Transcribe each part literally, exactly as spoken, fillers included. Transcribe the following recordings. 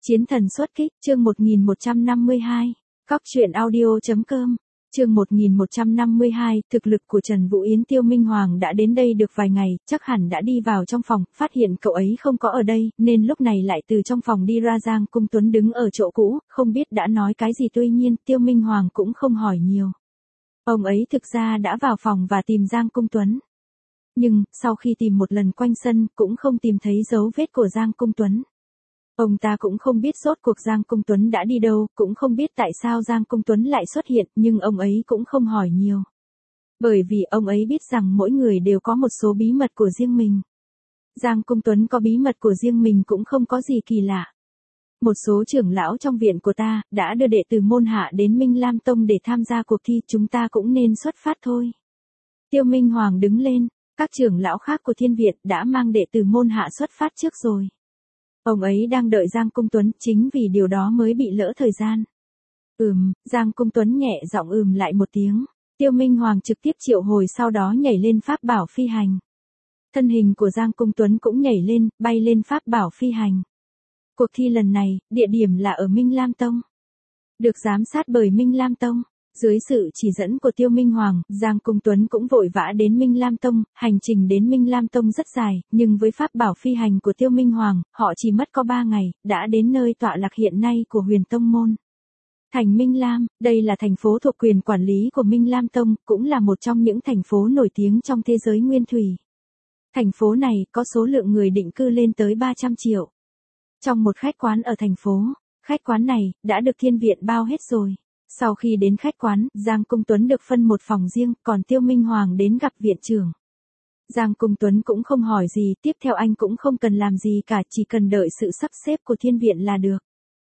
Chiến thần xuất kích, chương một nghìn một trăm năm mươi hai. Cóc truyện audio.com. Chương một nghìn một trăm năm mươi hai, thực lực của Trần Vũ Yến. Tiêu Minh Hoàng đã đến đây được vài ngày, chắc hẳn đã đi vào trong phòng, phát hiện cậu ấy không có ở đây, nên lúc này lại từ trong phòng đi ra. Giang Cung Tuấn đứng ở chỗ cũ, không biết đã nói cái gì, tuy nhiên, Tiêu Minh Hoàng cũng không hỏi nhiều. Ông ấy thực ra đã vào phòng và tìm Giang Cung Tuấn. Nhưng, sau khi tìm một lần quanh sân, cũng không tìm thấy dấu vết của Giang Cung Tuấn. Ông ta cũng không biết rốt cuộc Giang Cung Tuấn đã đi đâu, cũng không biết tại sao Giang Cung Tuấn lại xuất hiện, nhưng ông ấy cũng không hỏi nhiều. Bởi vì ông ấy biết rằng mỗi người đều có một số bí mật của riêng mình. Giang Cung Tuấn có bí mật của riêng mình cũng không có gì kỳ lạ. Một số trưởng lão trong viện của ta, đã đưa đệ tử môn hạ đến Minh Lam Tông để tham gia cuộc thi, chúng ta cũng nên xuất phát thôi. Tiêu Minh Hoàng đứng lên, các trưởng lão khác của thiên viện đã mang đệ tử môn hạ xuất phát trước rồi. Ông ấy đang đợi Giang Cung Tuấn, chính vì điều đó mới bị lỡ thời gian. Ừm, Giang Cung Tuấn nhẹ giọng ừm lại một tiếng. Tiêu Minh Hoàng trực tiếp triệu hồi, sau đó nhảy lên pháp bảo phi hành. Thân hình của Giang Cung Tuấn cũng nhảy lên, bay lên pháp bảo phi hành. Cuộc thi lần này, địa điểm là ở Minh Lam Tông. Được giám sát bởi Minh Lam Tông. Dưới sự chỉ dẫn của Tiêu Minh Hoàng, Giang Cung Tuấn cũng vội vã đến Minh Lam Tông. Hành trình đến Minh Lam Tông rất dài, nhưng với pháp bảo phi hành của Tiêu Minh Hoàng, họ chỉ mất có ba ngày, đã đến nơi tọa lạc hiện nay của Huyền Tông Môn. Thành Minh Lam, đây là thành phố thuộc quyền quản lý của Minh Lam Tông, cũng là một trong những thành phố nổi tiếng trong thế giới nguyên thủy. Thành phố này có số lượng người định cư lên tới ba trăm triệu. Trong một khách quán ở thành phố, khách quán này đã được thiên viện bao hết rồi. Sau khi đến khách quán, Giang Cung Tuấn được phân một phòng riêng, còn Tiêu Minh Hoàng đến gặp viện trưởng. Giang Cung Tuấn cũng không hỏi gì, tiếp theo anh cũng không cần làm gì cả, chỉ cần đợi sự sắp xếp của thiên viện là được.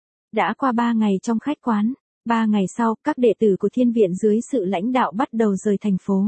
Đã qua ba ngày trong khách quán, ba ngày sau, các đệ tử của thiên viện dưới sự lãnh đạo bắt đầu rời thành phố.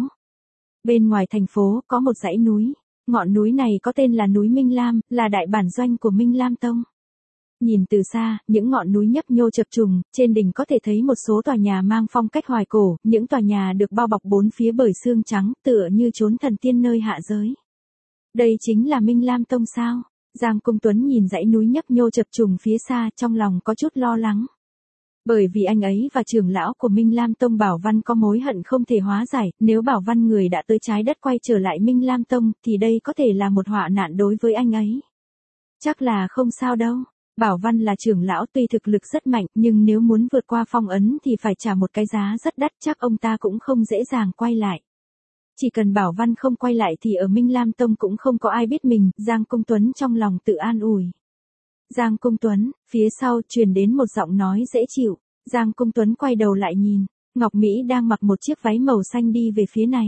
Bên ngoài thành phố, có một dãy núi. Ngọn núi này có tên là núi Minh Lam, là đại bản doanh của Minh Lam Tông. Nhìn từ xa, những ngọn núi nhấp nhô chập trùng, trên đỉnh có thể thấy một số tòa nhà mang phong cách hoài cổ, những tòa nhà được bao bọc bốn phía bởi sương trắng, tựa như chốn thần tiên nơi hạ giới. Đây chính là Minh Lam Tông sao? Giang Cung Tuấn nhìn dãy núi nhấp nhô chập trùng phía xa, trong lòng có chút lo lắng. Bởi vì anh ấy và trưởng lão của Minh Lam Tông Bảo Văn có mối hận không thể hóa giải, nếu Bảo Văn người đã tới trái đất quay trở lại Minh Lam Tông, thì đây có thể là một họa nạn đối với anh ấy. Chắc là không sao đâu. Bảo Văn là trưởng lão, tuy thực lực rất mạnh, nhưng nếu muốn vượt qua phong ấn thì phải trả một cái giá rất đắt, chắc ông ta cũng không dễ dàng quay lại. Chỉ cần Bảo Văn không quay lại thì ở Minh Lam Tông cũng không có ai biết mình, Giang Cung Tuấn trong lòng tự an ủi. Giang Cung Tuấn, phía sau truyền đến một giọng nói dễ chịu. Giang Cung Tuấn quay đầu lại nhìn, Ngọc Mỹ đang mặc một chiếc váy màu xanh đi về phía này.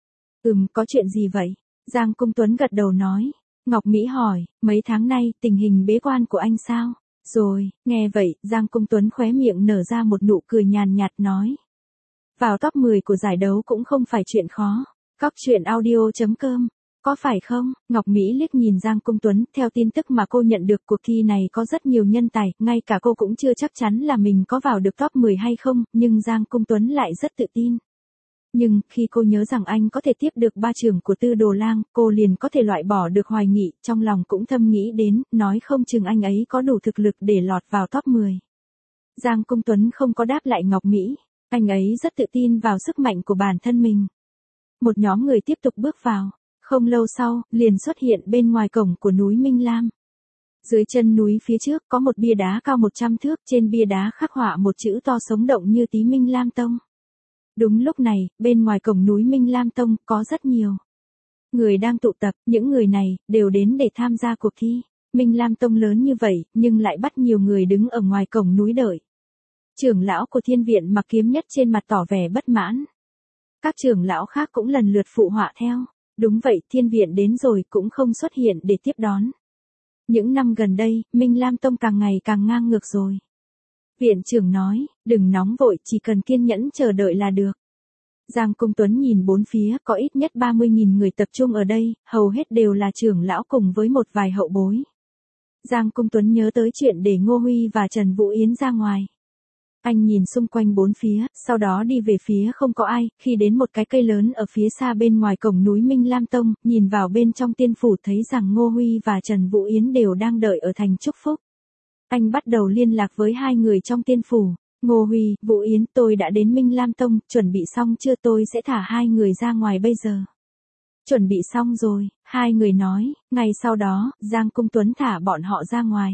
Ừm, có chuyện gì vậy? Giang Cung Tuấn gật đầu nói. Ngọc Mỹ hỏi, mấy tháng nay, tình hình bế quan của anh sao? Rồi, nghe vậy, Giang Cung Tuấn khóe miệng nở ra một nụ cười nhàn nhạt nói. Vào top mười của giải đấu cũng không phải chuyện khó. Cóc truyện audio.com. Có phải không? Ngọc Mỹ liếc nhìn Giang Cung Tuấn, theo tin tức mà cô nhận được, cuộc thi này có rất nhiều nhân tài, ngay cả cô cũng chưa chắc chắn là mình có vào được top mười hay không, nhưng Giang Cung Tuấn lại rất tự tin. Nhưng, khi cô nhớ rằng anh có thể tiếp được ba trưởng của Tư Đồ Lang, cô liền có thể loại bỏ được hoài nghị, trong lòng cũng thầm nghĩ đến, nói không chừng anh ấy có đủ thực lực để lọt vào top mười. Giang Cung Tuấn không có đáp lại Ngọc Mỹ, anh ấy rất tự tin vào sức mạnh của bản thân mình. Một nhóm người tiếp tục bước vào, không lâu sau, liền xuất hiện bên ngoài cổng của núi Minh Lam. Dưới chân núi phía trước có một bia đá cao một trăm thước, trên bia đá khắc họa một chữ to sống động như tí Minh Lam Tông. Đúng lúc này, bên ngoài cổng núi Minh Lam Tông, có rất nhiều người đang tụ tập, những người này, đều đến để tham gia cuộc thi. Minh Lam Tông lớn như vậy, nhưng lại bắt nhiều người đứng ở ngoài cổng núi đợi. Trưởng lão của thiên viện mặc kiếm nhất trên mặt tỏ vẻ bất mãn. Các trưởng lão khác cũng lần lượt phụ họa theo. Đúng vậy, thiên viện đến rồi cũng không xuất hiện để tiếp đón. Những năm gần đây, Minh Lam Tông càng ngày càng ngang ngược rồi. Viện trưởng nói, đừng nóng vội, chỉ cần kiên nhẫn chờ đợi là được. Giang Cung Tuấn nhìn bốn phía, có ít nhất ba mươi nghìn người tập trung ở đây, hầu hết đều là trưởng lão cùng với một vài hậu bối. Giang Cung Tuấn nhớ tới chuyện để Ngô Huy và Trần Vũ Yến ra ngoài. Anh nhìn xung quanh bốn phía, sau đó đi về phía không có ai, khi đến một cái cây lớn ở phía xa bên ngoài cổng núi Minh Lam Tông, nhìn vào bên trong tiên phủ thấy rằng Ngô Huy và Trần Vũ Yến đều đang đợi ở thành chúc phúc. Anh bắt đầu liên lạc với hai người trong tiên phủ. Ngô Huy, Vũ Yến, tôi đã đến Minh Lam Tông, chuẩn bị xong chưa, tôi sẽ thả hai người ra ngoài bây giờ. Chuẩn bị xong rồi, hai người nói, ngay sau đó, Giang Cung Tuấn thả bọn họ ra ngoài.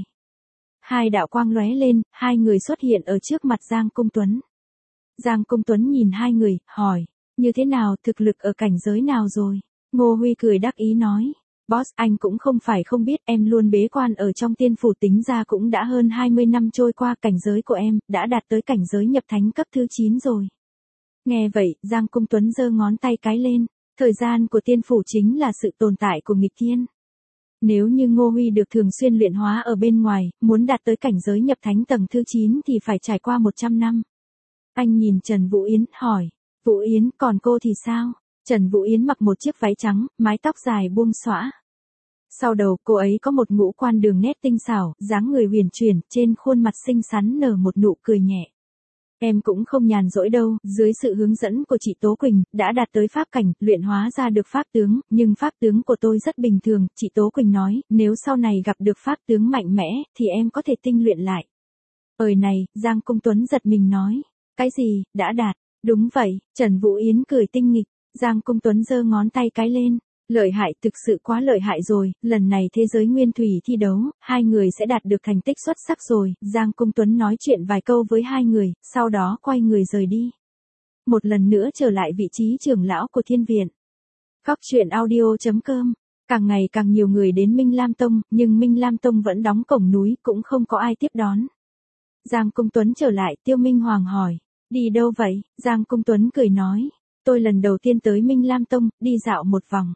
Hai đạo quang lóe lên, hai người xuất hiện ở trước mặt Giang Cung Tuấn. Giang Cung Tuấn nhìn hai người, hỏi, như thế nào, thực lực ở cảnh giới nào rồi? Ngô Huy cười đắc ý nói, boss, anh cũng không phải không biết, em luôn bế quan ở trong tiên phủ, tính ra cũng đã hơn hai mươi năm trôi qua, cảnh giới của em đã đạt tới cảnh giới nhập thánh cấp thứ chín rồi. Nghe vậy, Giang Cung Tuấn giơ ngón tay cái lên, thời gian của tiên phủ chính là sự tồn tại của nghịch thiên. Nếu như Ngô Huy được thường xuyên luyện hóa ở bên ngoài, muốn đạt tới cảnh giới nhập thánh tầng thứ chín thì phải trải qua một trăm năm. Anh nhìn Trần Vũ Yến, hỏi, Vũ Yến, còn cô thì sao? Trần Vũ Yến mặc một chiếc váy trắng, mái tóc dài buông xõa. Sau đầu, cô ấy có một ngũ quan đường nét tinh xảo, dáng người huyền chuyển, trên khuôn mặt xinh xắn nở một nụ cười nhẹ. Em cũng không nhàn rỗi đâu, dưới sự hướng dẫn của chị Tố Quỳnh, đã đạt tới pháp cảnh, luyện hóa ra được pháp tướng, nhưng pháp tướng của tôi rất bình thường, chị Tố Quỳnh nói, nếu sau này gặp được pháp tướng mạnh mẽ, thì em có thể tinh luyện lại. Ời này, Giang Cung Tuấn giật mình nói, cái gì, đã đạt, đúng vậy, Trần Vũ Yến cười tinh nghịch, Giang Cung Tuấn giơ ngón tay cái lên. Lợi hại, thực sự quá lợi hại rồi, lần này thế giới nguyên thủy thi đấu, hai người sẽ đạt được thành tích xuất sắc rồi. Giang Cung Tuấn nói chuyện vài câu với hai người, sau đó quay người rời đi. Một lần nữa trở lại vị trí trưởng lão của thiên viện. Góc truyện audio chấm com. Càng ngày càng nhiều người đến Minh Lam Tông, nhưng Minh Lam Tông vẫn đóng cổng núi, cũng không có ai tiếp đón. Giang Cung Tuấn trở lại, Tiêu Minh Hoàng hỏi, đi đâu vậy? Giang Cung Tuấn cười nói, tôi lần đầu tiên tới Minh Lam Tông, đi dạo một vòng.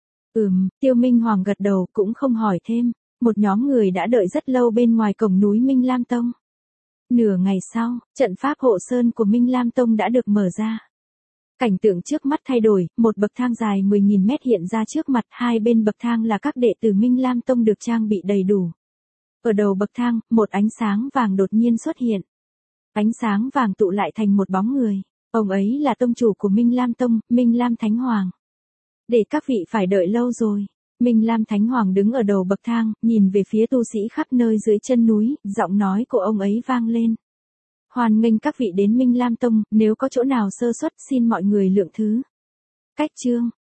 Ừm, Tiêu Minh Hoàng gật đầu, cũng không hỏi thêm. Một nhóm người đã đợi rất lâu bên ngoài cổng núi Minh Lam Tông. Nửa ngày sau, trận pháp hộ sơn của Minh Lam Tông đã được mở ra. Cảnh tượng trước mắt thay đổi, một bậc thang dài mười nghìn mét hiện ra trước mặt, hai bên bậc thang là các đệ tử Minh Lam Tông được trang bị đầy đủ. Ở đầu bậc thang, một ánh sáng vàng đột nhiên xuất hiện. Ánh sáng vàng tụ lại thành một bóng người. Ông ấy là tông chủ của Minh Lam Tông, Minh Lam Thánh Hoàng. Để các vị phải đợi lâu rồi. Minh Lam Thánh Hoàng đứng ở đầu bậc thang, nhìn về phía tu sĩ khắp nơi dưới chân núi, giọng nói của ông ấy vang lên. Hoan nghênh các vị đến Minh Lam Tông, nếu có chỗ nào sơ suất xin mọi người lượng thứ. Cách chương.